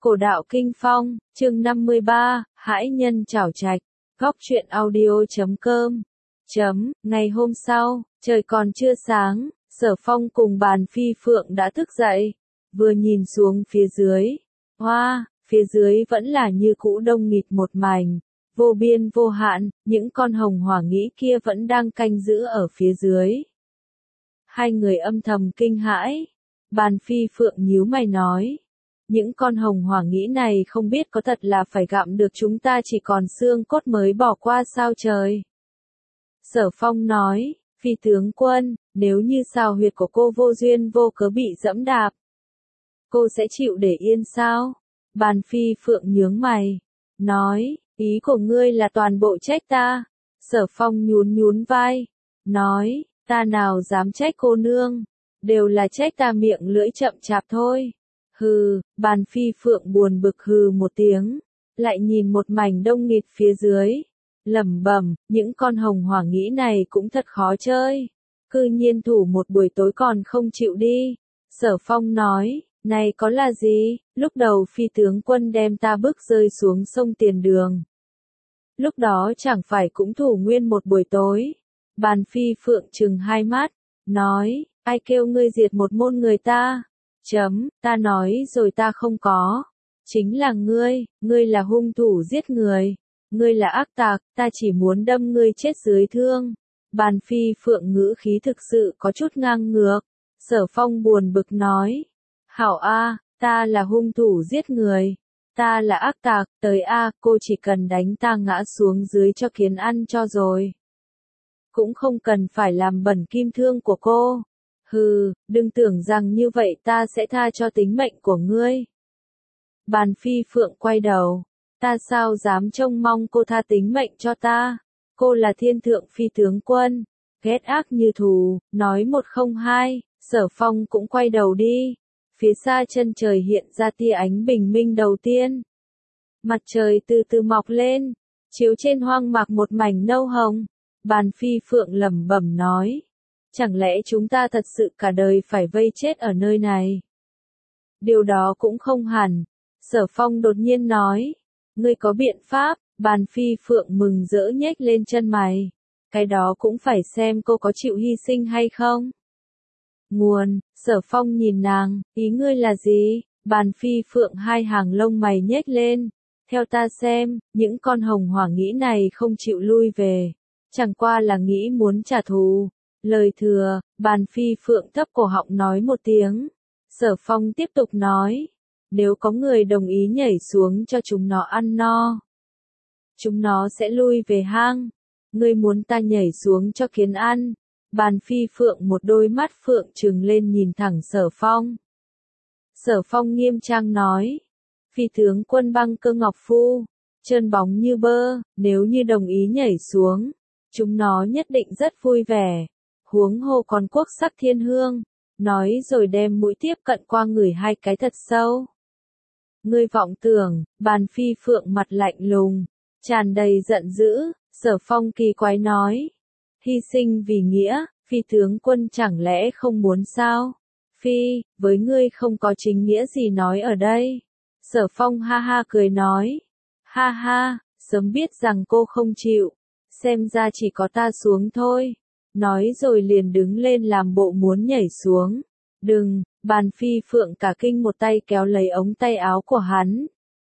Cổ đạo Kinh Phong, chương 53, Hãi nhân trảo trạch, góc truyện audio.com. Ngày hôm sau, trời còn chưa sáng, Sở Phong cùng Bàn Phi Phượng đã thức dậy, vừa nhìn xuống phía dưới. Hoa, phía dưới vẫn là như cũ đông nghịt một mảnh, vô biên vô hạn, những con hồng hỏa nghĩ kia vẫn đang canh giữ ở phía dưới. Hai người âm thầm kinh hãi, Bàn Phi Phượng nhíu mày nói. Những con hồng hỏa nghĩ này không biết có thật là phải gặm được chúng ta chỉ còn xương cốt mới bỏ qua sao trời. Sở Phong nói, Phi tướng quân, nếu như xào huyệt của cô vô duyên vô cớ bị dẫm đạp, cô sẽ chịu để yên sao? Bàn Phi Phượng nhướng mày, nói, ý của ngươi là toàn bộ trách ta. Sở Phong nhún vai, nói, ta nào dám trách cô nương, đều là trách ta miệng lưỡi chậm chạp thôi. Hừ, Bàn Phi Phượng buồn bực hừ một tiếng, lại nhìn một mảnh đông nghịt phía dưới, lẩm bẩm, những con hồng hỏa nghĩ này cũng thật khó chơi, cư nhiên thủ một buổi tối còn không chịu đi. Sở Phong nói, này có là gì, lúc đầu Phi tướng quân đem ta bước rơi xuống sông Tiền Đường, lúc đó chẳng phải cũng thủ nguyên một buổi tối. Bàn Phi Phượng trừng hai mắt, nói, ai kêu ngươi diệt một môn người ta? Ta nói rồi ta không có. Chính là ngươi là hung thủ giết người. Ngươi là ác tặc, ta chỉ muốn đâm ngươi chết dưới thương. Bàn Phi Phượng ngữ khí thực sự có chút ngang ngược. Sở Phong buồn bực nói. Hảo a, ta là hung thủ giết người. Ta là ác tặc, tới a, cô chỉ cần đánh ta ngã xuống dưới cho kiến ăn cho rồi. Cũng không cần phải làm bẩn kim thương của cô. Hừ, đừng tưởng rằng như vậy ta sẽ tha cho tính mệnh của ngươi. Bàn Phi Phượng quay đầu, ta sao dám trông mong cô tha tính mệnh cho ta, cô là thiên thượng phi tướng quân, ghét ác như thù, nói một không hai. Sở Phong cũng quay đầu đi, phía xa chân trời hiện ra tia ánh bình minh đầu tiên. Mặt trời từ từ mọc lên, chiếu trên hoang mạc một mảnh nâu hồng. Bàn Phi Phượng lẩm bẩm nói. Chẳng lẽ chúng ta thật sự cả đời phải vây chết ở nơi này? Điều đó cũng không hẳn. Sở Phong đột nhiên nói. Ngươi có biện pháp? Bàn Phi Phượng mừng rỡ nhếch lên chân mày. Cái đó cũng phải xem cô có chịu hy sinh hay không? Nguồn, Sở Phong nhìn nàng, ý ngươi là gì? Bàn Phi Phượng hai hàng lông mày nhếch lên. Theo ta xem, những con hồng hỏa nghĩ này không chịu lui về. Chẳng qua là nghĩ muốn trả thù. Lời thừa, Bàn Phi Phượng thấp cổ họng nói một tiếng. Sở Phong tiếp tục nói. Nếu có người đồng ý nhảy xuống cho chúng nó ăn no, chúng nó sẽ lui về hang. Ngươi muốn ta nhảy xuống cho kiến ăn? Bàn Phi Phượng một đôi mắt phượng trừng lên nhìn thẳng Sở Phong. Sở Phong nghiêm trang nói. Phi tướng quân Băng Cơ Ngọc Phu, trơn bóng như bơ, nếu như đồng ý nhảy xuống, chúng nó nhất định rất vui vẻ. Huống hồ còn quốc sắc thiên hương, nói rồi đem mũi tiếp cận qua người hai cái thật sâu. Ngươi vọng tưởng, Bàn Phi Phượng mặt lạnh lùng, tràn đầy giận dữ. Sở Phong kỳ quái nói. Hy sinh vì nghĩa, Phi tướng quân chẳng lẽ không muốn sao? Phi, với ngươi không có chính nghĩa gì nói ở đây. Sở Phong ha ha cười nói. Ha ha, sớm biết rằng cô không chịu, xem ra chỉ có ta xuống thôi. Nói rồi liền đứng lên làm bộ muốn nhảy xuống. Đừng, Bàn Phi Phượng cả kinh một tay kéo lấy ống tay áo của hắn.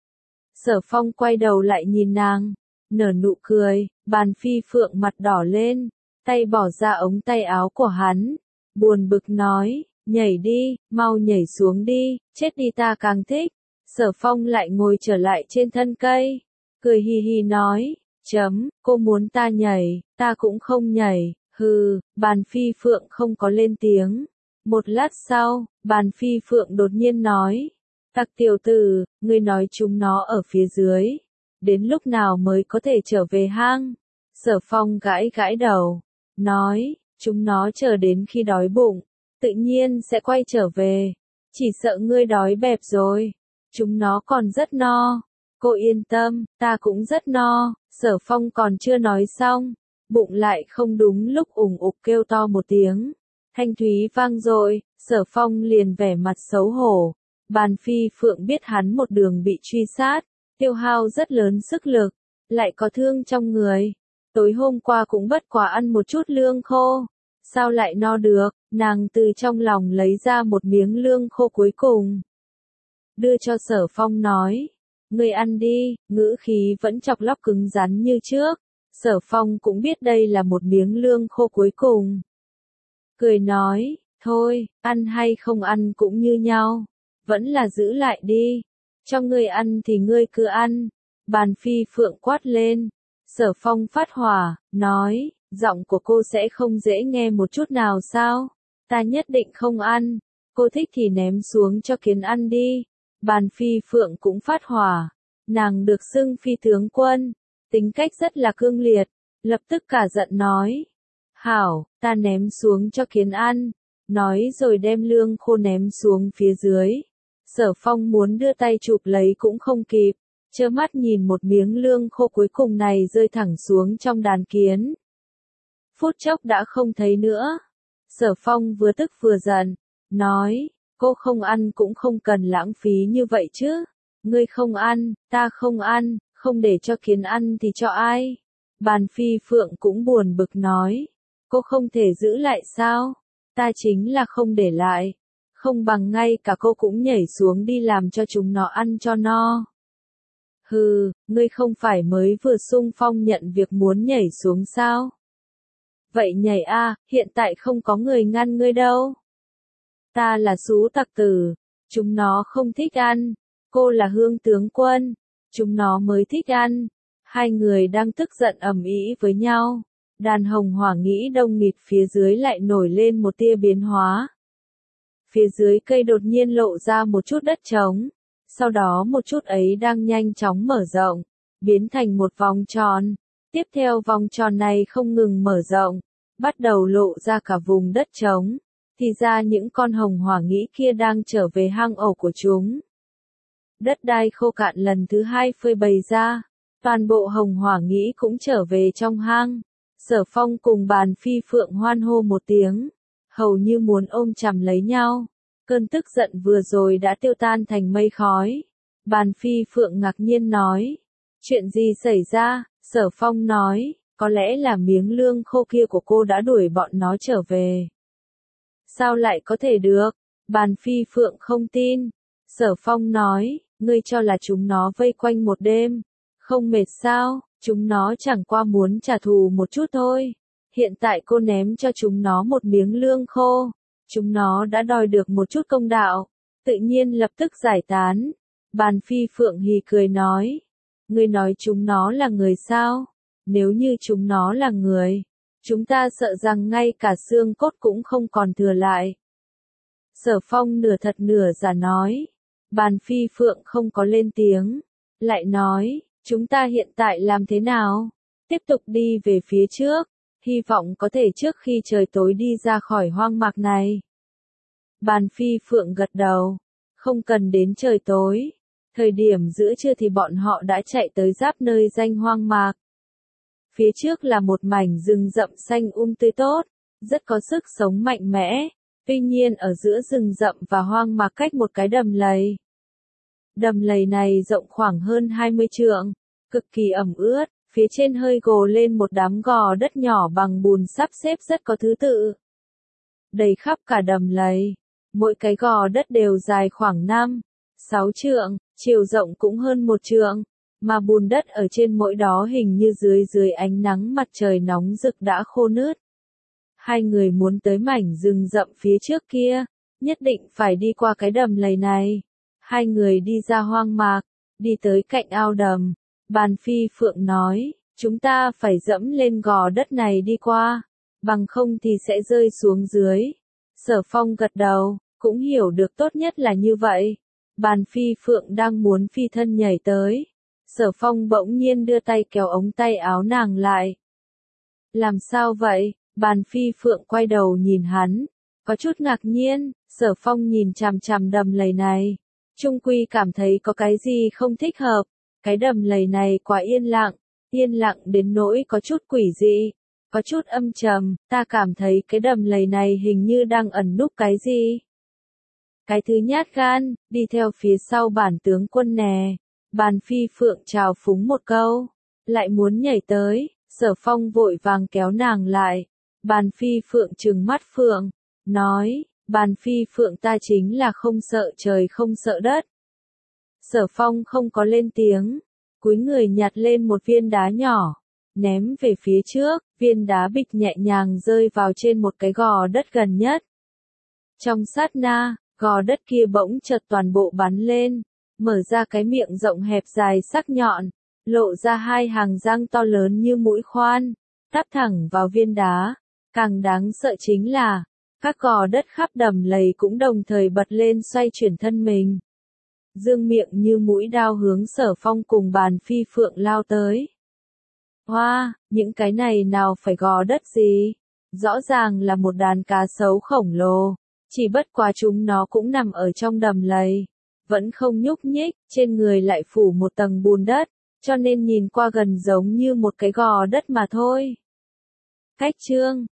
Sở Phong quay đầu lại nhìn nàng, nở nụ cười. Bàn Phi Phượng mặt đỏ lên, tay bỏ ra ống tay áo của hắn, buồn bực nói, nhảy đi, mau nhảy xuống đi, chết đi ta càng thích. Sở Phong lại ngồi trở lại trên thân cây, cười hi hi nói, cô muốn ta nhảy, ta cũng không nhảy. Hừ, Bàn Phi Phượng không có lên tiếng. Một lát sau, Bàn Phi Phượng đột nhiên nói. Tặc tiểu tử, ngươi nói chúng nó ở phía dưới. Đến lúc nào mới có thể trở về hang? Sở Phong gãi đầu. Nói, chúng nó chờ đến khi đói bụng, tự nhiên sẽ quay trở về. Chỉ sợ ngươi đói bẹp rồi. Chúng nó còn rất no. Cô yên tâm, ta cũng rất no. Sở Phong còn chưa nói xong. Bụng lại không đúng lúc ủng ục kêu to một tiếng. Thanh thúy vang dội, Sở Phong liền vẻ mặt xấu hổ. Bàn Phi Phượng biết hắn một đường bị truy sát, tiêu hao rất lớn sức lực, lại có thương trong người. Tối hôm qua cũng bất quá ăn một chút lương khô. Sao lại no được, nàng từ trong lòng lấy ra một miếng lương khô cuối cùng. Đưa cho Sở Phong nói, ngươi ăn đi, ngữ khí vẫn chọc lóc cứng rắn như trước. Sở Phong cũng biết đây là một miếng lương khô cuối cùng. Cười nói, thôi, ăn hay không ăn cũng như nhau, vẫn là giữ lại đi. Cho ngươi ăn thì ngươi cứ ăn. Bàn Phi Phượng quát lên. Sở Phong phát hỏa, nói, giọng của cô sẽ không dễ nghe một chút nào sao? Ta nhất định không ăn, cô thích thì ném xuống cho kiến ăn đi. Bàn Phi Phượng cũng phát hỏa, nàng được xưng phi tướng quân, tính cách rất là cương liệt, lập tức cả giận nói. Hảo, ta ném xuống cho kiến ăn, nói rồi đem lương khô ném xuống phía dưới. Sở Phong muốn đưa tay chụp lấy cũng không kịp, trơ mắt nhìn một miếng lương khô cuối cùng này rơi thẳng xuống trong đàn kiến. Phút chốc đã không thấy nữa. Sở Phong vừa tức vừa giận, nói, cô không ăn cũng không cần lãng phí như vậy chứ. Ngươi không ăn, ta không ăn, không để cho kiến ăn thì cho ai? Bàn Phi Phượng cũng buồn bực nói, cô không thể giữ lại sao? Ta chính là không để lại, không bằng ngay cả cô cũng nhảy xuống đi làm cho chúng nó ăn cho no. Hừ, ngươi không phải mới vừa xung phong nhận việc muốn nhảy xuống sao? Vậy nhảy a, hiện tại không có người ngăn ngươi đâu. Ta là Sú Tặc Tử, chúng nó không thích ăn, cô là Hương tướng quân, chúng nó mới thích ăn. Hai người đang tức giận ầm ĩ với nhau, đàn hồng hỏa nghĩ đông nghịt phía dưới lại nổi lên một tia biến hóa. Phía dưới cây đột nhiên lộ ra một chút đất trống, sau đó một chút ấy đang nhanh chóng mở rộng, biến thành một vòng tròn. Tiếp theo vòng tròn này không ngừng mở rộng, bắt đầu lộ ra cả vùng đất trống. Thì ra những con hồng hỏa nghĩ kia đang trở về hang ổ của chúng. Đất đai khô cạn lần thứ hai phơi bày ra, toàn bộ hồng hỏa nghĩ cũng trở về trong hang. Sở Phong cùng Bàn Phi Phượng hoan hô một tiếng, hầu như muốn ôm chầm lấy nhau. Cơn tức giận vừa rồi đã tiêu tan thành mây khói. Bàn Phi Phượng ngạc nhiên nói, chuyện gì xảy ra? Sở Phong nói, có lẽ là miếng lương khô kia của cô đã đuổi bọn nó trở về. Sao lại có thể được? Bàn Phi Phượng không tin. Sở Phong nói, ngươi cho là chúng nó vây quanh một đêm, không mệt sao? Chúng nó chẳng qua muốn trả thù một chút thôi. Hiện tại cô ném cho chúng nó một miếng lương khô, chúng nó đã đòi được một chút công đạo, tự nhiên lập tức giải tán. Bàn Phi Phượng hì cười nói, ngươi nói chúng nó là người sao? Nếu như chúng nó là người, chúng ta sợ rằng ngay cả xương cốt cũng không còn thừa lại. Sở Phong nửa thật nửa giả nói. Bàn Phi Phượng không có lên tiếng, lại nói, chúng ta hiện tại làm thế nào? Tiếp tục đi về phía trước, hy vọng có thể trước khi trời tối đi ra khỏi hoang mạc này. Bàn Phi Phượng gật đầu, không cần đến trời tối. Thời điểm giữa trưa thì bọn họ đã chạy tới giáp nơi danh hoang mạc. Phía trước là một mảnh rừng rậm xanh tươi tốt, rất có sức sống mạnh mẽ. Tuy nhiên ở giữa rừng rậm và hoang mạc cách một cái đầm lầy. Đầm lầy này rộng khoảng hơn 20 trượng, cực kỳ ẩm ướt, phía trên hơi gồ lên một đám gò đất nhỏ bằng bùn sắp xếp rất có thứ tự. Đầy khắp cả đầm lầy, mỗi cái gò đất đều dài khoảng 5-6 trượng, chiều rộng cũng hơn 1 trượng, mà bùn đất ở trên mỗi đó hình như dưới ánh nắng mặt trời nóng rực đã khô nứt. Hai người muốn tới mảnh rừng rậm phía trước kia, nhất định phải đi qua cái đầm lầy này. Hai người đi ra hoang mạc, đi tới cạnh ao đầm. Bàn Phi Phượng nói, chúng ta phải dẫm lên gò đất này đi qua, bằng không thì sẽ rơi xuống dưới. Sở Phong gật đầu, cũng hiểu được tốt nhất là như vậy. Bàn Phi Phượng đang muốn phi thân nhảy tới. Sở Phong bỗng nhiên đưa tay kéo ống tay áo nàng lại. Làm sao vậy? Bàn Phi Phượng quay đầu nhìn hắn, có chút ngạc nhiên. Sở Phong nhìn chằm chằm đầm lầy này, chung quy cảm thấy có cái gì không thích hợp. Cái đầm lầy này quá yên lặng đến nỗi có chút quỷ dị, có chút âm trầm. Ta cảm thấy cái đầm lầy này hình như đang ẩn núp cái gì. Cái thứ nhát gan, đi theo phía sau bản tướng quân nè. Bàn Phi Phượng chào phúng một câu, lại muốn nhảy tới, Sở Phong vội vàng kéo nàng lại. Bàn Phi Phượng trừng mắt Phượng, nói, Bàn Phi Phượng ta chính là không sợ trời không sợ đất. Sở Phong không có lên tiếng, cúi người nhặt lên một viên đá nhỏ, ném về phía trước, viên đá bịch nhẹ nhàng rơi vào trên một cái gò đất gần nhất. Trong sát na, gò đất kia bỗng chợt toàn bộ bắn lên, mở ra cái miệng rộng hẹp dài sắc nhọn, lộ ra hai hàng răng to lớn như mũi khoan, đắp thẳng vào viên đá. Càng đáng sợ chính là, các gò đất khắp đầm lầy cũng đồng thời bật lên xoay chuyển thân mình. Dương miệng như mũi đao hướng Sở Phong cùng Bàn Phi Phượng lao tới. Hoa, những cái này nào phải gò đất gì? Rõ ràng là một đàn cá sấu khổng lồ, chỉ bất quá chúng nó cũng nằm ở trong đầm lầy, vẫn không nhúc nhích, trên người lại phủ một tầng bùn đất, cho nên nhìn qua gần giống như một cái gò đất mà thôi. Cách chương